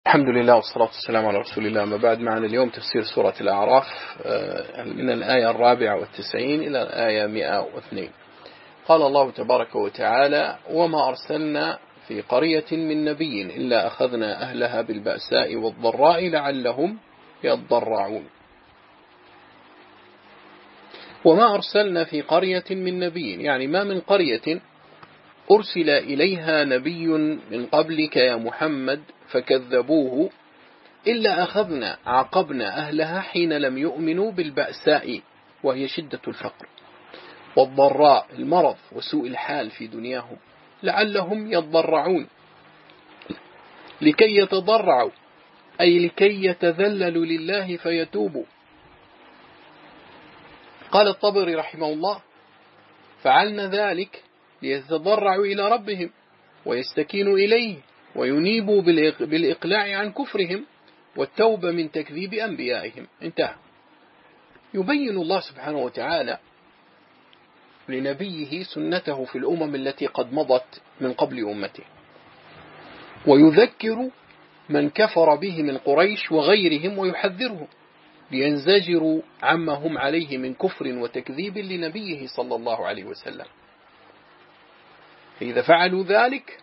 الحمد لله والصلاة والسلام على رسول الله. ما بعد، معنا اليوم تفسير سورة الأعراف من الآية 94 إلى الآية 102. قال الله تبارك وتعالى: وما أرسلنا في قرية من نبي إلا أخذنا أهلها بالبأساء والضراء لعلهم يضرعون. وما أرسلنا في قرية من نبي، يعني ما من قرية أرسل إليها نبي من قبلك يا محمد فكذبوه إلا أخذنا عاقبنا أهلها حين لم يؤمنوا بالبأساء وهي شدة الفقر، والضراء المرض وسوء الحال في دنياهم، لعلهم يضرعون، لكي يتضرعوا أي لكي يتذللوا لله فيتوبوا. قال الطبري رحمه الله: فعلنا ذلك ليتضرعوا إلى ربهم ويستكينوا إليه وينيبوا بالإقلاع عن كفرهم والتوبة من تكذيب أنبيائهم. انتهى. يبين الله سبحانه وتعالى لنبيه سنته في الأمم التي قد مضت من قبل أمته، ويذكر من كفر به من قريش وغيرهم ويحذرهم لينزجروا عما هم عليه من كفر وتكذيب لنبيه صلى الله عليه وسلم. فإذا فعلوا ذلك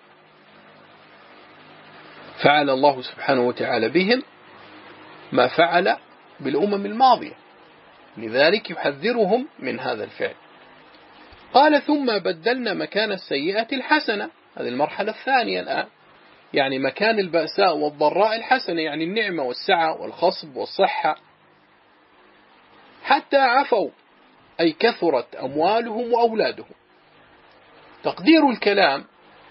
فعل الله سبحانه وتعالى بهم ما فعل بالأمم الماضية، لذلك يحذرهم من هذا الفعل. قال: ثم بدلنا مكان السيئة الحسنة. هذه المرحلة الثانية الآن، يعني مكان البأساء والضراء الحسنة، يعني النعمة والسعة والخصب والصحة، حتى عفوا أي كثرت أموالهم وأولادهم. تقدير الكلام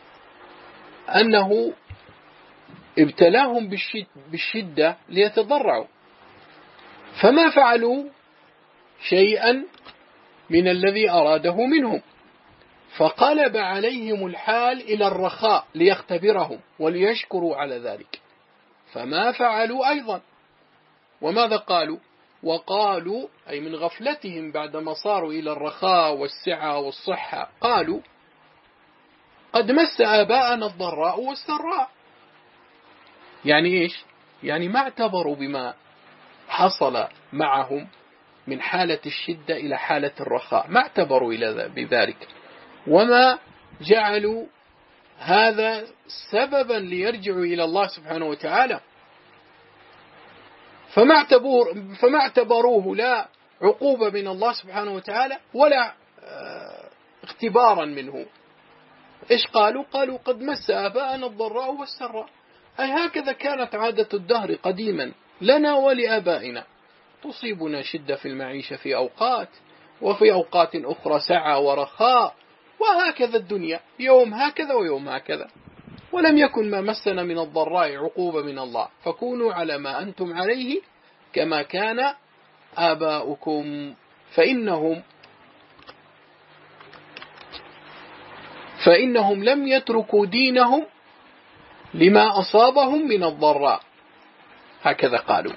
أنه ابتلاهم بالشدة ليتضرعوا، فما فعلوا شيئا من الذي أراده منهم، فقلب عليهم الحال إلى الرخاء ليختبرهم وليشكروا على ذلك، فما فعلوا أيضا. وماذا قالوا؟ وقالوا أي من غفلتهم بعدما صاروا إلى الرخاء والسعة والصحة، قالوا: قد مس آباءنا الضراء والسراء. يعني إيش؟ يعني ما اعتبروا بما حصل معهم من حالة الشدة إلى حالة الرخاء، ما اعتبروا بذلك، وما جعلوا هذا سببا ليرجعوا إلى الله سبحانه وتعالى، فما اعتبروه لا عقوبة من الله سبحانه وتعالى ولا اختبارا منه. إيش قالوا؟ قالوا: قد مس آباءنا الضراء والسراء، أي هكذا كانت عادة الدهر قديما لنا ولآبائنا، تصيبنا شدة في المعيشة في أوقات، وفي أوقات أخرى سعة ورخاء، وهكذا الدنيا، يوم هكذا ويوم هكذا، ولم يكن ما مسنا من الضراء عقوبة من الله، فكونوا على ما أنتم عليه كما كان آباؤكم، فإنهم لم يتركوا دينهم لما أصابهم من الضراء. هكذا قالوا،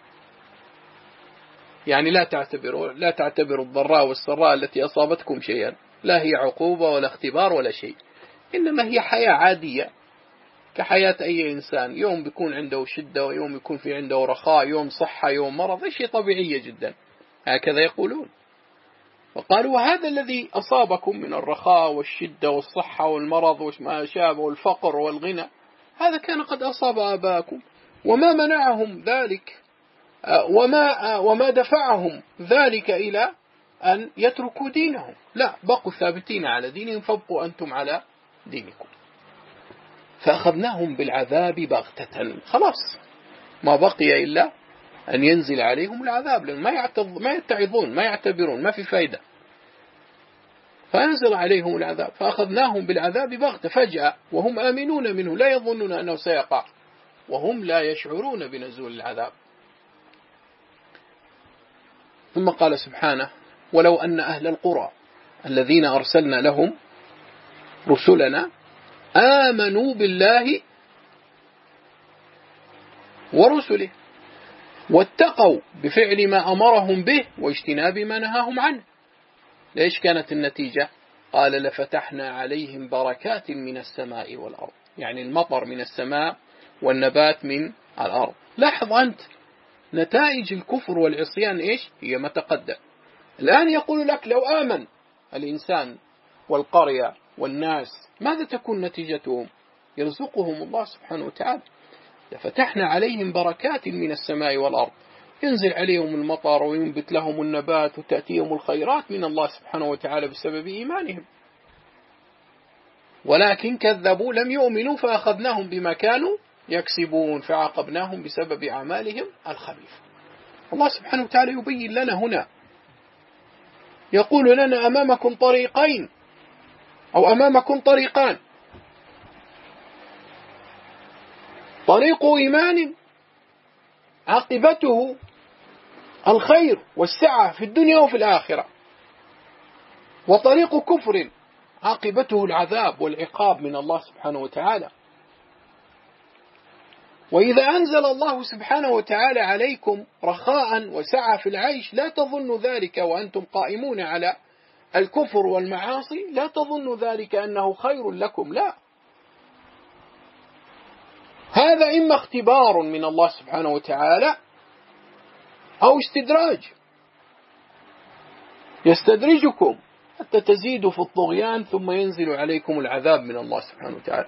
يعني لا تعتبروا الضراء والسراء التي أصابتكم شيئا، لا هي عقوبة ولا اختبار ولا شيء، إنما هي حياة عادية كحياة أي إنسان، يوم بيكون عنده شدة ويوم يكون في عنده رخاء، يوم صحة يوم مرض، شيء طبيعي جدا. هكذا يقولون. وقالوا: هذا الذي أصابكم من الرخاء والشدة والصحة والمرض وما شابه والفقر والغنى، هذا كان قد أصاب آباءكم، وما منعهم ذلك وما دفعهم ذلك إلى أن يتركوا دينهم، لا، بقوا ثابتين على دينهم، فابقوا أنتم على دينكم. فأخذناهم بالعذاب بغتة، خلاص ما بقي إلا أن ينزل عليهم العذاب، لأن ما يتعظون، ما يعتبرون، ما في فايدة، فأنزل عليهم العذاب. فأخذناهم بالعذاب بغتة فجأة وهم آمنون منه، لا يظنون أنه سيقع، وهم لا يشعرون بنزول العذاب. ثم قال سبحانه: ولو أن أهل القرى الذين أرسلنا لهم رسلنا آمنوا بالله ورسله واتقوا بفعل ما أمرهم به واجتناب ما نهاهم عنه، ليش كانت النتيجة؟ قال: لفتحنا عليهم بركات من السماء والأرض، يعني المطر من السماء والنبات من الأرض. لاحظ أنت نتائج الكفر والعصيان إيش هي؟ ما تقدم. الآن يقول لك لو آمن الإنسان والقرية والناس ماذا تكون نتيجتهم؟ يرزقهم الله سبحانه وتعالى. فتحنا عليهم بركات من السماء والأرض، ينزل عليهم المطر وينبت لهم النبات وتأتيهم الخيرات من الله سبحانه وتعالى بسبب إيمانهم، ولكن كذبوا لم يؤمنوا فأخذناهم بما كانوا يكسبون فعاقبناهم بسبب أعمالهم الخبيثة. الله سبحانه وتعالى يبين لنا هنا، يقول لنا أمامكم طريقين أو أمامكم طريقان، طريق إيمان عاقبته الخير والسعة في الدنيا وفي الآخرة، وطريق كفر عاقبته العذاب والعقاب من الله سبحانه وتعالى. وإذا أنزل الله سبحانه وتعالى عليكم رخاء وسعة في العيش لا تظن ذلك وأنتم قائمون على الكفر والمعاصي، لا تظن ذلك أنه خير لكم، لا، هذا إما اختبار من الله سبحانه وتعالى أو استدراج، يستدرجكم حتى تزيدوا في الطغيان ثم ينزل عليكم العذاب من الله سبحانه وتعالى.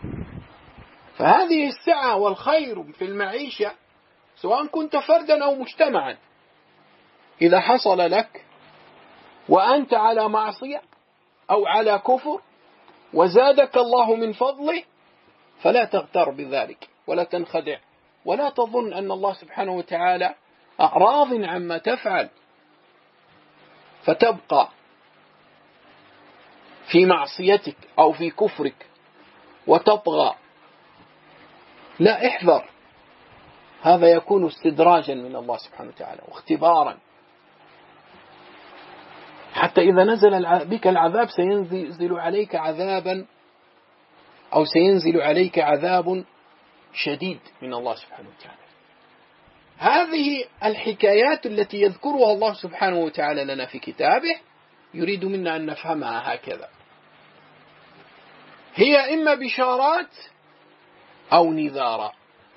فهذه السعة والخير في المعيشة سواء كنت فردا أو مجتمعا، إذا حصل لك وأنت على معصية أو على كفر وزادك الله من فضله فلا تغتر بذلك ولا تنخدع، ولا تظن أن الله سبحانه وتعالى راض عما تفعل فتبقى في معصيتك أو في كفرك وتطغى، لا، احذر، هذا يكون استدراجا من الله سبحانه وتعالى واختبارا، حتى إذا نزل بك العذاب سينزل عليك عذابا أو سينزل عليك عذاب شديد من الله سبحانه وتعالى. هذه الحكايات التي يذكرها الله سبحانه وتعالى لنا في كتابه يريد منا أن نفهمها هكذا، هي إما بشارات أو نذارا.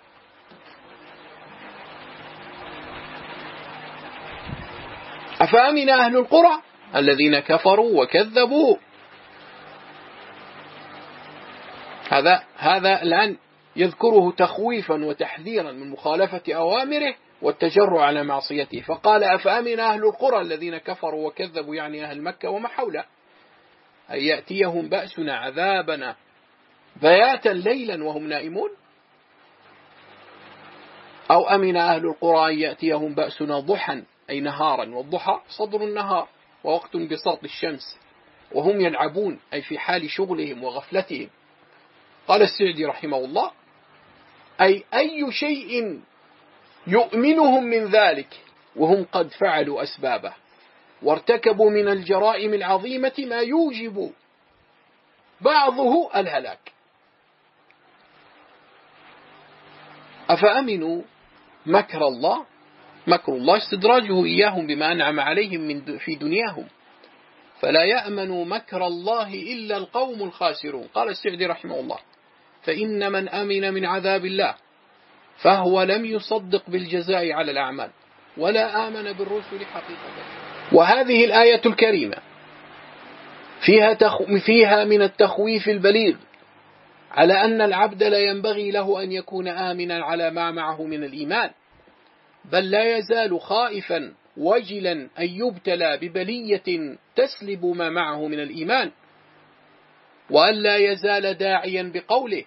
أفأمن أهل القرى الذين كفروا وكذبوا. هذا الآن يذكره تخويفا وتحذيرا من مخالفة أوامره والتجرع على معصيته، فقال أفأمن أهل القرى الذين كفروا وكذبوا، يعني أهل مكة وما حوله، أن يأتيهم بأسنا عذابنا بياتا ليلا وهم نائمون، أو أمن أهل القرى أن يأتيهم بأسنا ضحى أي نهارا، والضحى صدر النهار ووقت بساط الشمس، وهم يلعبون أي في حال شغلهم وغفلتهم. قال السعدي رحمه الله أي شيء يؤمنهم من ذلك وهم قد فعلوا أسبابه وارتكبوا من الجرائم العظيمة ما يوجب بعضه الهلاك. أفأمنوا مكر الله، مكر الله استدراجه إياهم بما أنعم عليهم في دنياهم، فلا يأمن مكر الله إلا القوم الخاسرون. قال السعدي رحمه الله فإن من أمن من عذاب الله فهو لم يصدق بالجزاء على الأعمال ولا آمن بالرسل حقيقة. وهذه الآية الكريمة فيها من التخويف البليغ على أن العبد لا ينبغي له أن يكون آمنا على ما معه من الإيمان، بل لا يزال خائفا وجلا أن يبتلى ببلية تسلب ما معه من الإيمان، وأن لا يزال داعيا بقوله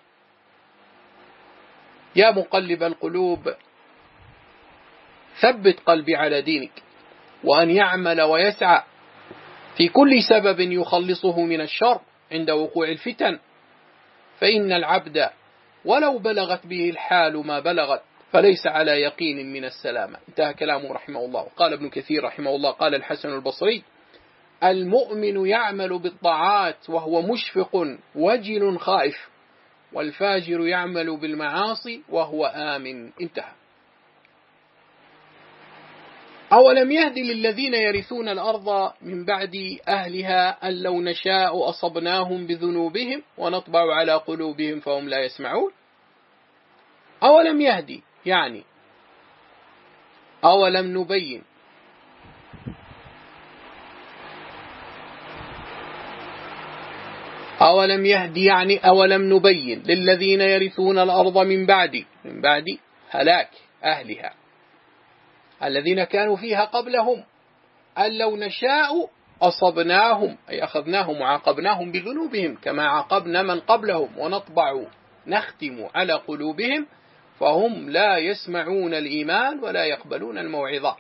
يا مقلب القلوب ثبت قلبي على دينك، وأن يعمل ويسعى في كل سبب يخلصه من الشر عند وقوع الفتن، فإن العبد ولو بلغت به الحال ما بلغت فليس على يقين من السلامة. انتهى كلامه رحمه الله. وقال ابن كثير رحمه الله قال الحسن البصري المؤمن يعمل بالطاعات وهو مشفق وجل خائف، والفاجر يعمل بالمعاصي وهو آمن. انتهى. أولم يهد للذين يرثون الأرض من بعد أهلها أن لو نشاء أصبناهم بذنوبهم ونطبع على قلوبهم فهم لا يسمعون. أولم يهدي يعني أولم نبين أولم يهدي يعني أولم نبين للذين يرثون الأرض من بعد هلاك أهلها الذين كانوا فيها قبلهم أن لو نشاء أصبناهم أي أخذناهم وعاقبناهم بذنوبهم كما عاقبنا من قبلهم نختم على قلوبهم فهم لا يسمعون الإيمان ولا يقبلون الموعظة.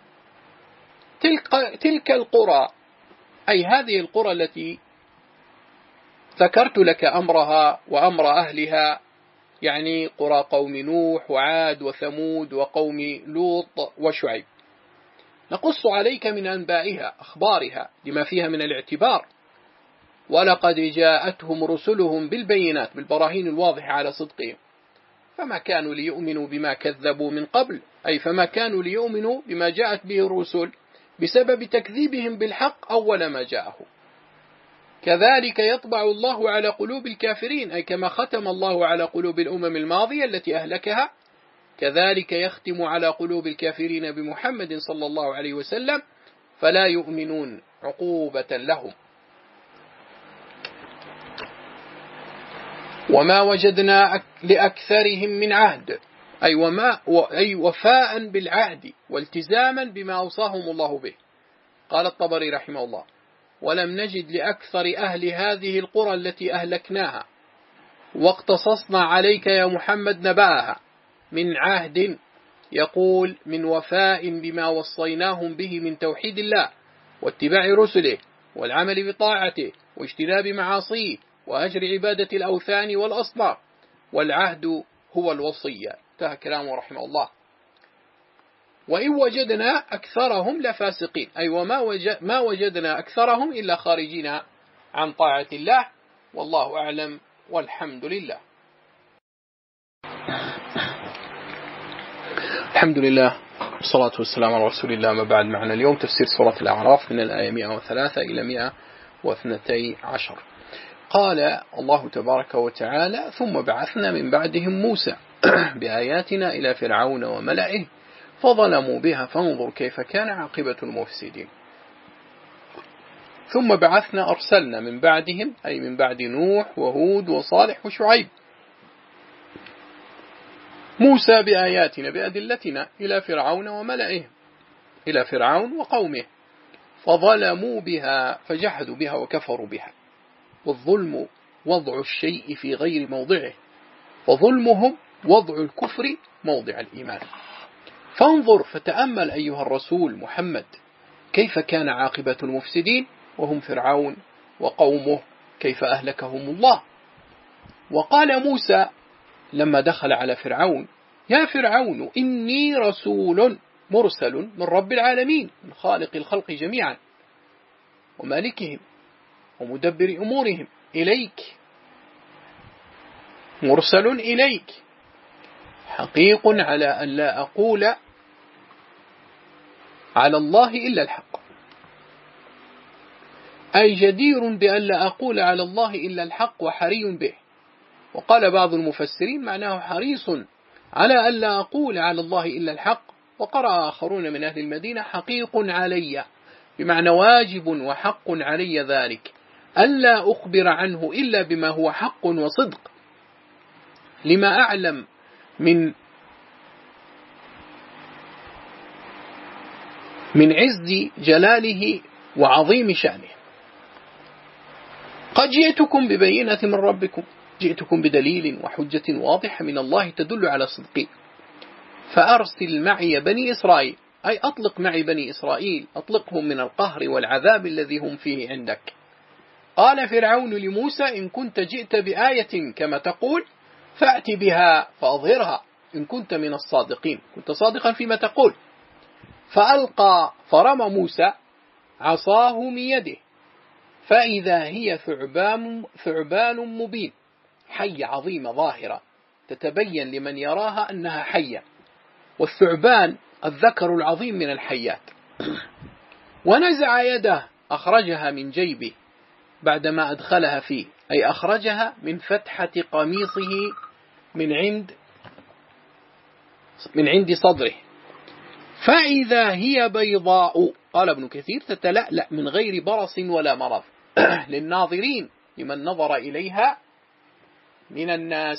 تلك القرى أي هذه القرى التي ذكرت لك أمرها وأمر أهلها، يعني قرى قوم نوح وعاد وثمود وقوم لوط وشعيب، نقص عليك من أنبائها أخبارها لما فيها من الاعتبار. ولقد جاءتهم رسلهم بالبينات بالبراهين الواضحة على صدقهم فما كانوا ليؤمنوا بما كذبوا من قبل، أي فما كانوا ليؤمنوا بما جاءت به الرسل بسبب تكذيبهم بالحق أول ما جاءهم. كذلك يطبع الله على قلوب الكافرين، أي كما ختم الله على قلوب الأمم الماضية التي أهلكها كذلك يختم على قلوب الكافرين بمحمد صلى الله عليه وسلم فلا يؤمنون عقوبة لهم. وما وجدنا لأكثرهم من عهد، أي وفاء بالعهد والتزاما بما أوصاهم الله به. قال الطبري رحمه الله: ولم نجد لأكثر أهل هذه القرى التي أهلكناها واقتصصنا عليك يا محمد نبأها من عهد، يقول من وفاء بما وصيناهم به من توحيد الله واتباع رسله والعمل بطاعته واجتناب معاصيه وهجر عبادة الأوثان والأصنام، والعهد هو الوصية. انتهى كلامه رحمه الله. وإن وجدنا أكثرهم لفاسقين، أي ما وجدنا أكثرهم إلا خارجين عن طاعة الله، والله أعلم والحمد لله. الحمد لله والصلاة والسلام على رسول الله. ما بعد، معنا اليوم تفسير سورة الأعراف من الآية 103 إلى 112. قال الله تبارك وتعالى: ثم بعثنا من بعدهم موسى بآياتنا إلى فرعون وملئه فظلموا بها فانظر كيف كان عاقبة المفسدين. ثم بعثنا أرسلنا من بعدهم، أي من بعد نوح وهود وصالح وشعيب، موسى بآياتنا بأدلتنا إلى فرعون وملئه، إلى فرعون وقومه، فظلموا بها فجحدوا بها وكفروا بها. والظلم وضع الشيء في غير موضعه، وظلمهم وضع الكفر موضع الإيمان. فانظر فتأمل أيها الرسول محمد كيف كان عاقبة المفسدين وهم فرعون وقومه، كيف أهلكهم الله. وقال موسى لما دخل على فرعون: يا فرعون إني رسول مرسل من رب العالمين، من خالق الخلق جميعا ومالكهم ومدبر أمورهم، إليك، مرسل إليك، حقيق على أن لا أقول على الله إلا الحق، أي جدير بأن لا أقول على الله إلا الحق وحري به. وقال بعض المفسرين معناه حريص على أن لا أقول على الله إلا الحق. وقرأ آخرون من أهل المدينة حقيق علي، بمعنى واجب وحق علي ذلك، ألا أخبر عنه إلا بما هو حق وصدق، لما أعلم من عز جلاله وعظيم شأنه. قد جئتكم ببينة من ربكم، جئتكم بدليل وحجة واضحة من الله تدل على صدقي، فأرسل معي بني إسرائيل، أي أطلق معي بني إسرائيل، أطلقهم من القهر والعذاب الذي هم فيه عندك. قال فرعون لموسى: إن كنت جئت بآية كما تقول فأت بها فأظهرها إن كنت من الصادقين، كنت صادقا فيما تقول. فألقى فرمى موسى عصاه من يده فإذا هي ثعبان مبين، حية عظيمة ظاهرة تتبين لمن يراها أنها حية، والثعبان الذكر العظيم من الحيات. ونزع يده أخرجها من جيبه بعدما أدخلها فيه، أي أخرجها من فتحة قميصه من عند من عند صدره فإذا هي بيضاء، قال ابن كثير تتلألأ من غير برص ولا مرض للناظرين لمن نظر إليها من الناس.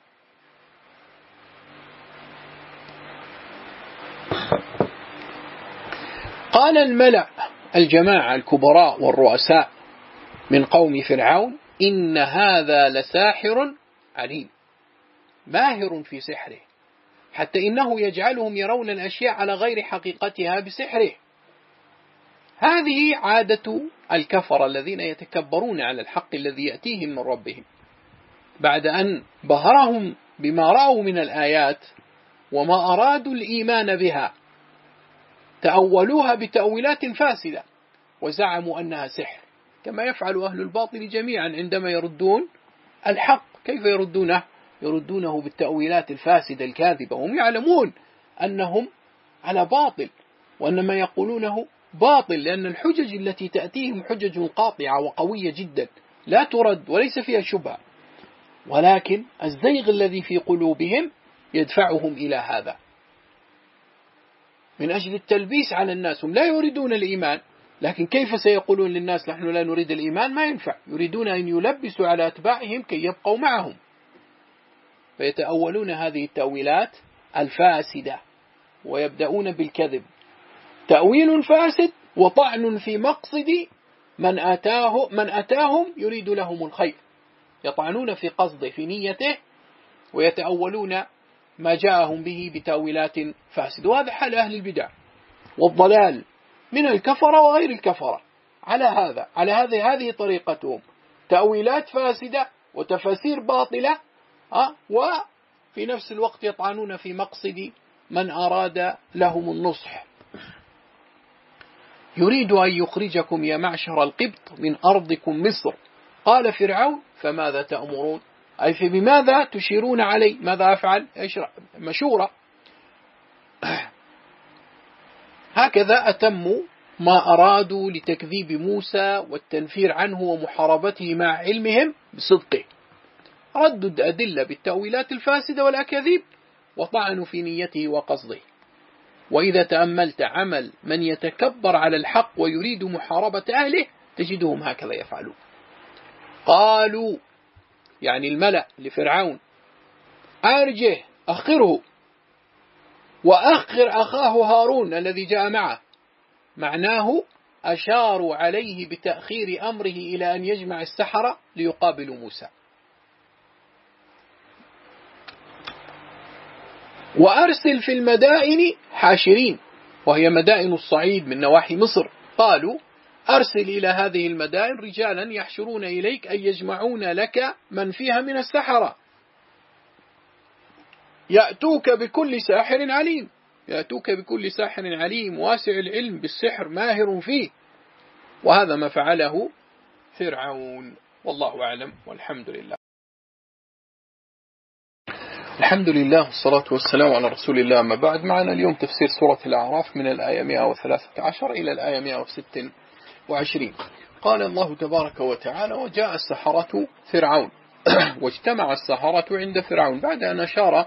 قال الملأ الجماعة الكبراء والرؤساء من قوم فرعون إن هذا لساحر عليم ماهر في سحره، حتى إنه يجعلهم يرون الأشياء على غير حقيقتها بسحره. هذه عادة الكفر الذين يتكبرون على الحق الذي يأتيهم من ربهم بعد أن بهرهم بما رأوا من الآيات وما أرادوا الإيمان بها، تأولوها بتأويلات فاسدة وزعموا أنها سحر، كما يفعل أهل الباطل جميعا عندما يردون الحق. كيف يردونه؟ يردونه بالتأويلات الفاسدة الكاذبة، وهم يعلمون أنهم على باطل وأن ما يقولونه باطل، لأن الحجج التي تأتيهم حجج قاطعة وقوية جدا لا ترد وليس فيها شبهة، ولكن الزيغ الذي في قلوبهم يدفعهم إلى هذا من أجل التلبيس على الناس. هم لا يريدون الإيمان، لكن كيف سيقولون للناس نحن لا نريد الإيمان؟ ما ينفع، يريدون أن يلبسوا على أتباعهم كي يبقوا معهم، فيتأولون هذه التأويلات الفاسدة ويبدأون بالكذب، تأويل فاسد وطعن في مقصد من أتاهم يريد لهم الخير، يطعنون في قصده في نيته ويتأولون ما جاءهم به بتأويلات فاسدة. وهذا حال أهل البدع والضلال من الكفرة وغير الكفرة، على هذه طريقتهم، تأويلات فاسدة وتفاسير باطلة، وفي نفس الوقت يطعنون في مقصد من أراد لهم النصح. يريد أن يخرجكم يا معشر القبط من أرضكم مصر. قال فرعون فماذا تأمرون؟ أي فبماذا تشيرون علي؟ ماذا أفعل؟ مشورة. هكذا أتموا ما أرادوا لتكذيب موسى والتنفير عنه ومحاربته مع علمهم بصدقه، ردوا الأدلة بالتأويلات الفاسدة والأكاذيب وطعنوا في نيته وقصده. وإذا تأملت عمل من يتكبر على الحق ويريد محاربة أهله تجدهم هكذا يفعلون. قالوا يعني الملأ لفرعون أرجه أخره وأخر أخاه هارون الذي جاء معه، معناه أشاروا عليه بتأخير أمره إلى أن يجمع السحرة ليقابلوا موسى. وأرسل في المدائن حاشرين، وهي مدائن الصعيد من نواحي مصر. قالوا أرسل إلى هذه المدائن رجالا يحشرون إليك أي يجمعون لك من فيها من السحرة، يأتوك بكل ساحر عليم، يأتوك بكل ساحر عليم واسع العلم بالسحر ماهر فيه. وهذا ما فعله فرعون، والله أعلم والحمد لله. الحمد لله والصلاة والسلام على رسول الله. ما بعد، معنا اليوم تفسير سورة الأعراف من الآية 113 إلى الآية 126. قال الله تبارك وتعالى وجاء السحرة فرعون واجتمع السحرة عند فرعون، بعد أن أشار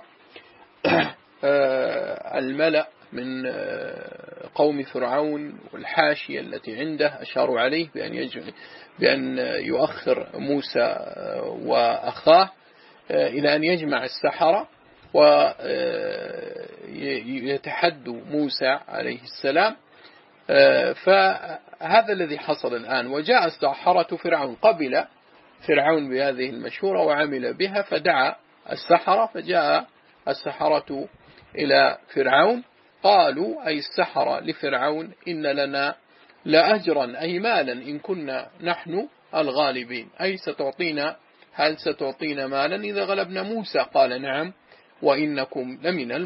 الملأ من قوم فرعون والحاشية التي عنده أشاروا عليه بأن يؤخر موسى وأخاه إلى أن يجمع السحرة ويتحدوا موسى عليه السلام. فهذا الذي حصل الآن. وجاء السحرة فرعون، قبل فرعون بهذه المشورة وعمل بها، فدعا السحرة، فجاء السحرة إلى فرعون. قالوا أي السحرة لفرعون إن لنا لأجرا أي مالا إن كنا نحن الغالبين، أي هل ستعطينا مالا إذا غلبنا موسى؟ قال نعم وإنكم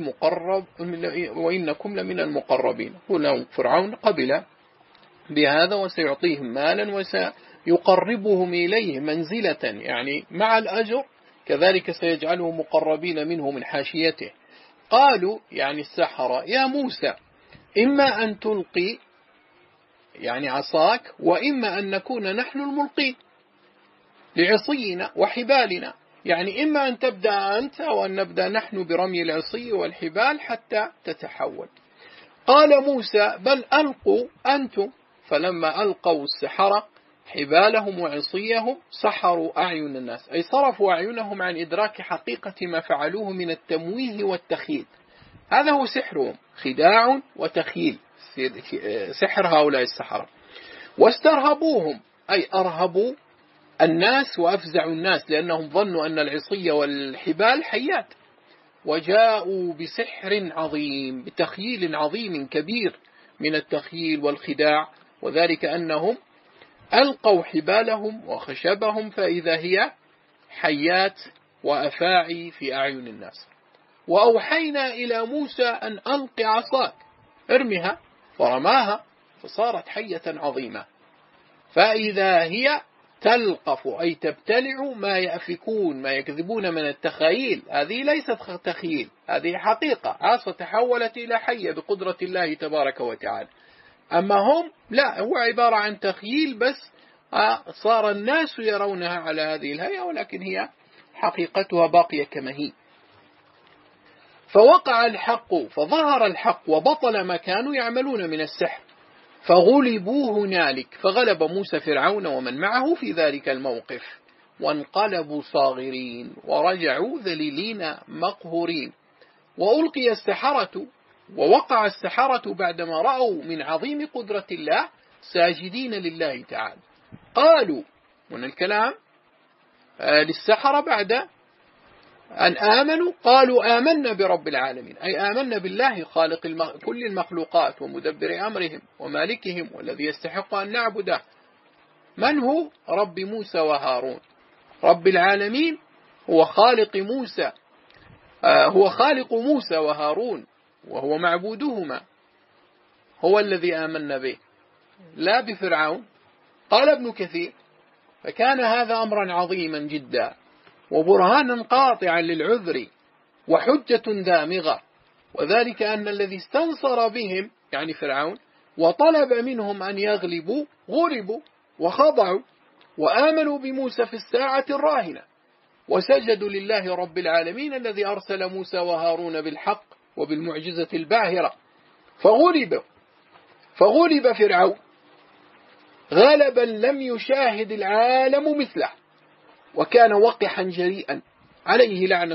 لمن المقربين. قل فرعون قبل بهذا وسيعطيهم مالا وسيقربهم إليه منزلة، يعني مع الأجر كذلك سيجعله مقربين منه من حاشيته. قالوا يعني السحرة يا موسى إما أن تلقي يعني عصاك وإما أن نكون نحن الملقين لعصينا وحبالنا. يعني إما أن تبدأ أنت أو أن نبدأ نحن برمي العصي والحبال حتى تتحول. قال موسى بل ألقوا أنتم. فلما ألقوا السحرة حبالهم وعصيهم سحروا أعين الناس، أي صرفوا أعينهم عن إدراك حقيقة ما فعلوه من التمويه والتخيل. هذا هو سحرهم، خداع وتخيل، سحر هؤلاء السحرة. واسترهبوهم، أي أرهبوا الناس وأفزعوا الناس، لأنهم ظنوا أن العصي والحبال حيات، وجاءوا بسحر عظيم، بتخييل عظيم كبير من التخييل والخداع، وذلك أنهم ألقوا حبالهم وخشبهم فإذا هي حيات وأفاعي في أعين الناس. وأوحينا إلى موسى أن ألق عصاك، ارمها، فرماها فصارت حية عظيمة، فإذا هي تلقف، أي تبتلع ما يأفكون، ما يكذبون من التخيل. هذه ليست تخيل، هذه حقيقة، عصا تحولت إلى حية بقدرة الله تبارك وتعالى. أما هم لا، هو عبارة عن تخيل بس، صار الناس يرونها على هذه الهيئة، ولكن هي حقيقتها باقية كما هي. فوقع الحق، فظهر الحق وبطل ما كانوا يعملون من السحر، فغلبوا هنالك، فغلب موسى فرعون ومن معه في ذلك الموقف، وانقلبوا صاغرين ورجعوا ذليلين مقهورين. وألقي السحرة، ووقع السحرة بعدما رأوا من عظيم قدرة الله ساجدين لله تعالى. قالوا، من الكلام للسحرة بعد أن آمنوا، قالوا آمنا برب العالمين، أي آمنا بالله خالق كل المخلوقات ومدبر أمرهم ومالكهم والذي يستحق أن نعبده. من هو؟ رب موسى وهارون. رب العالمين هو خالق موسى، هو خالق موسى وهارون، وهو معبودهما، هو الذي آمنا به، لا بفرعون. قال ابن كثير: فكان هذا أمرا عظيما جدا، وبرهانا قاطعا للعذر، وحجة دامغة، وذلك أن الذي استنصر بهم يعني فرعون وطلب منهم أن يغلبوا غلبوا وخضعوا، وآمنوا بموسى في الساعة الراهنة، وسجدوا لله رب العالمين الذي أرسل موسى وهارون بالحق وبالمعجزة الباهرة، فغلب فرعون غلبا لم يشاهد العالم مثله، وكان وقحا جريئا، عليه لعنة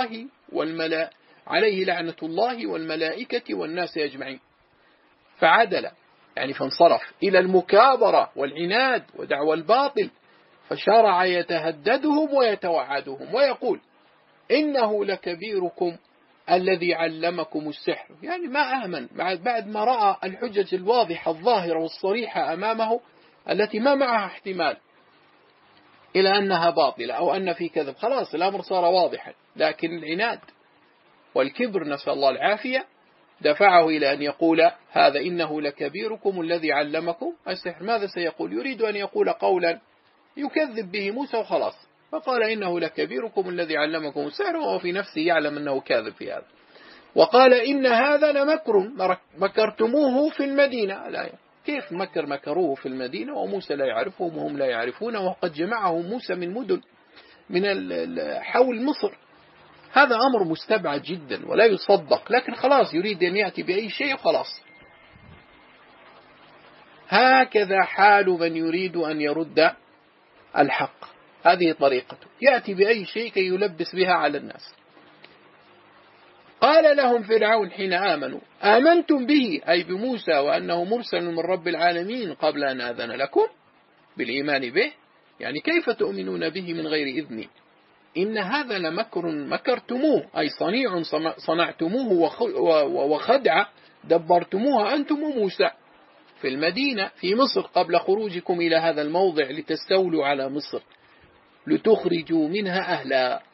الله والملائكة والناس أجمعين. فعدل، يعني فانصرف إلى المكابرة والعناد ودعوى الباطل، فشرع يتهددهم ويتوعدهم ويقول: إنه لكبيركم الذي علمكم السحر. يعني ما آمن بعد ما رأى الحجج الواضحة الظاهرة والصريحة أمامه التي ما معها احتمال إلى أنها باطلة أو أن في كذب، خلاص الأمر صار واضحا، لكن العناد والكبر نسأل الله العافية دفعه إلى أن يقول هذا إنه لكبيركم الذي علمكم السحر. ماذا سيقول؟ يريد أن يقول قولا يكذب به موسى وخلاص، فقال إنه لكبيركم الذي علمكم السحر، وهو في نفسه يعلم أنه كاذب في هذا. وقال إن هذا لمكر مكرتموه في المدينة. لا، كيف مكروه في المدينة وموسى لا يعرفهم وهم لا يعرفونه، وقد جمعهم موسى من مدن من حول مصر. هذا أمر مستبعد جدا ولا يصدق، لكن خلاص يريد أن يأتي بأي شيء وخلاص. هكذا حال من يريد أن يرد الحق، هذه طريقته، يأتي بأي شيء كي يلبس بها على الناس. قال لهم فرعون حين آمنوا: آمنتم به، أي بموسى وأنه مرسل من رب العالمين قبل أن آذن لكم بالإيمان به، يعني كيف تؤمنون به من غير إذني؟ إن هذا لمكر مكرتموه، أي صنيع صنعتموه وخدعة دبرتموها أنتم وموسى في المدينة في مصر قبل خروجكم إلى هذا الموضع لتستولوا على مصر لتخرجوا منها أهلا.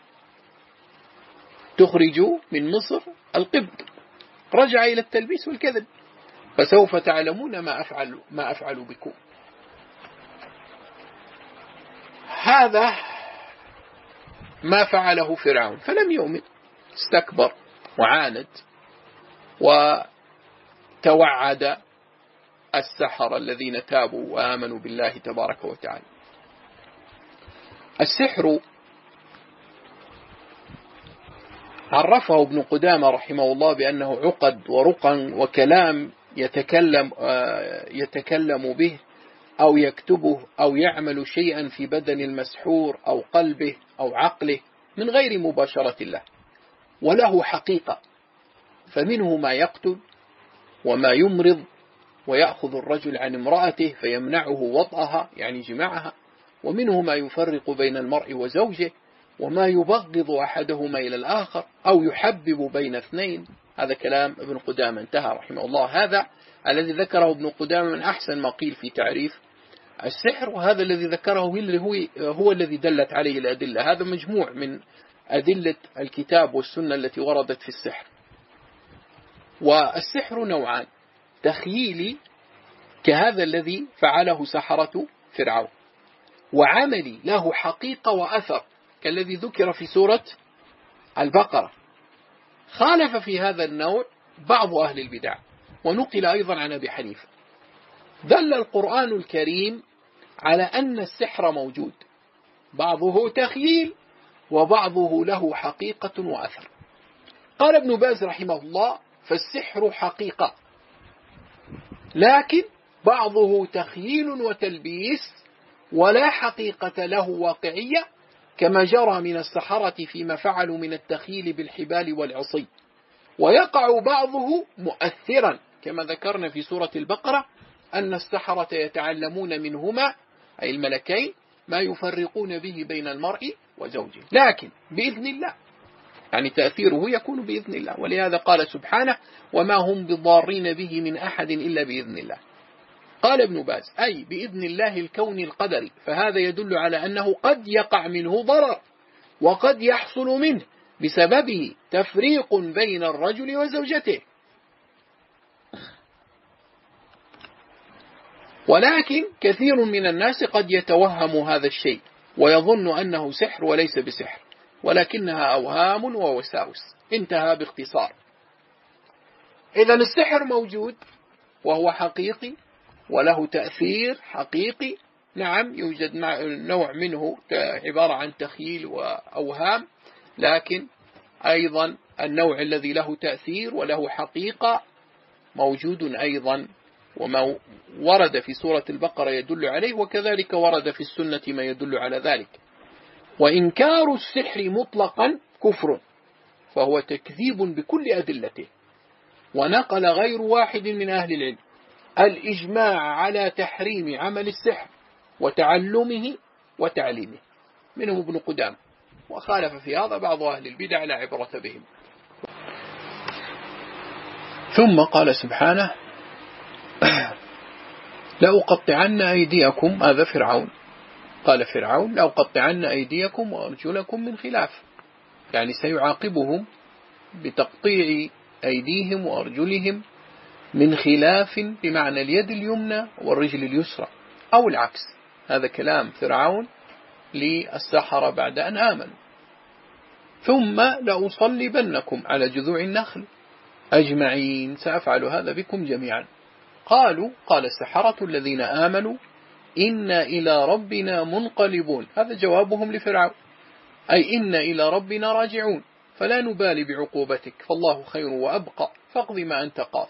تخرجوا من مصر القبط، رجع إلى التلبيس والكذب، فسوف تعلمون ما أفعل بكم. هذا ما فعله فرعون، فلم يؤمن، استكبر وعاند وتوعد السحرة الذين تابوا وآمنوا بالله تبارك وتعالى. السحر عرفه ابن قدامة رحمه الله بأنه عقد ورقا وكلام يتكلم به أو يكتبه أو يعمل شيئا في بدن المسحور أو قلبه أو عقله من غير مباشرة الله، وله حقيقة، فمنه ما يقتل وما يمرض، ويأخذ الرجل عن امرأته فيمنعه وطئها يعني جماعها، ومنه ما يفرق بين المرء وزوجه، وما يبغض أحدهما إلى الآخر أو يحبب بين اثنين. هذا كلام ابن قدامة انتهى رحمه الله. هذا الذي ذكره ابن قدامة من أحسن ما قيل في تعريف السحر، وهذا الذي ذكره هو الذي دلت عليه الأدلة. هذا مجموع من أدلة الكتاب والسنة التي وردت في السحر. والسحر نوعان: تخييلي كهذا الذي فعله سحرة فرعون، وعملي له حقيقة وأثر كالذي ذكر في سورة البقرة. خالف في هذا النوع بعض أهل البدع، ونقل أيضا عن أبي حنيفة. دل القرآن الكريم على أن السحر موجود، بعضه تخييل وبعضه له حقيقة وأثر. قال ابن باز رحمه الله: فالسحر حقيقة، لكن بعضه تخييل وتلبيس ولا حقيقة له واقعية، كما جرى من السحرة فيما فعلوا من التخيل بالحبال والعصي. ويقع بعضه مؤثرا، كما ذكرنا في سورة البقرة أن السحرة يتعلمون منهما أي الملكين ما يفرقون به بين المرء وزوجه، لكن بإذن الله، يعني تأثيره يكون بإذن الله. ولهذا قال سبحانه: وما هم بضارين به من أحد إلا بإذن الله. قال ابن باز: أي بإذن الله الكون القدري، فهذا يدل على أنه قد يقع منه ضرر، وقد يحصل منه بسببه تفريق بين الرجل وزوجته. ولكن كثير من الناس قد يتوهم هذا الشيء ويظن أنه سحر وليس بسحر، ولكنها أوهام ووساوس. انتهى باختصار. إذن السحر موجود وهو حقيقي وله تأثير حقيقي. نعم، يوجد نوع منه عبارة عن تخيل وأوهام، لكن أيضا النوع الذي له تأثير وله حقيقة موجود أيضا، وما ورد في سورة البقرة يدل عليه، وكذلك ورد في السنة ما يدل على ذلك. وإنكار السحر مطلقا كفر، فهو تكذيب بكل أدلته. ونقل غير واحد من أهل العلم الإجماع على تحريم عمل السحر وتعلمه وتعليمه، منهم ابن قدامة، وخالف في هذا بعض أهل البدع لا عبرة بهم. ثم قال سبحانه: لأقطعن أيديكم، هذا فرعون، قال فرعون: لأقطعن أيديكم وأرجلكم من خلاف، يعني سيعاقبهم بتقطيع أيديهم وأرجلهم من خلاف، بمعنى اليد اليمنى والرجل اليسرى أو العكس. هذا كلام فرعون للسحرة بعد أن آمنوا. ثم لأصلبنكم على جذوع النخل أجمعين، سأفعل هذا بكم جميعا. قال السحرة الذين آمنوا: إنا إلى ربنا منقلبون. هذا جوابهم لفرعون، أي إنا إلى ربنا راجعون، فلا نبالي بعقوبتك، فالله خير وأبقى، فاقض ما أنت قاض.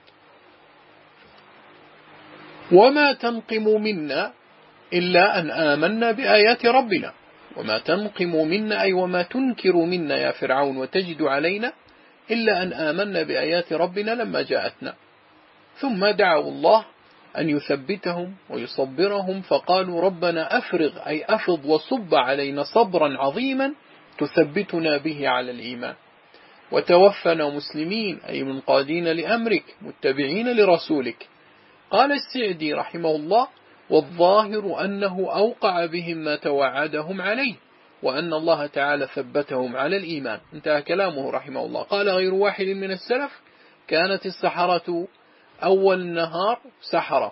وما تنقم منا إلا أن آمنا بآيات ربنا. وما تنقم منا أي وما تنكر منا يا فرعون وتجد علينا إلا أن آمنا بآيات ربنا لما جاءتنا. ثم دعوا الله أن يثبتهم ويصبرهم، فقالوا: ربنا أفرغ، أي أفض وصب علينا صبرا عظيما تثبتنا به على الإيمان، وتوفنا مسلمين، أي منقادين لأمرك متبعين لرسولك. قال السعدي رحمه الله: والظاهر أنه أوقع بهم ما توعدهم عليه، وأن الله تعالى ثبتهم على الإيمان. انتهى كلامه رحمه الله. قال غير واحد من السلف: كانت السحرة أول النهار سحرة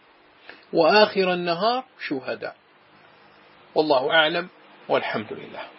وآخر النهار شهداء. والله أعلم، والحمد لله.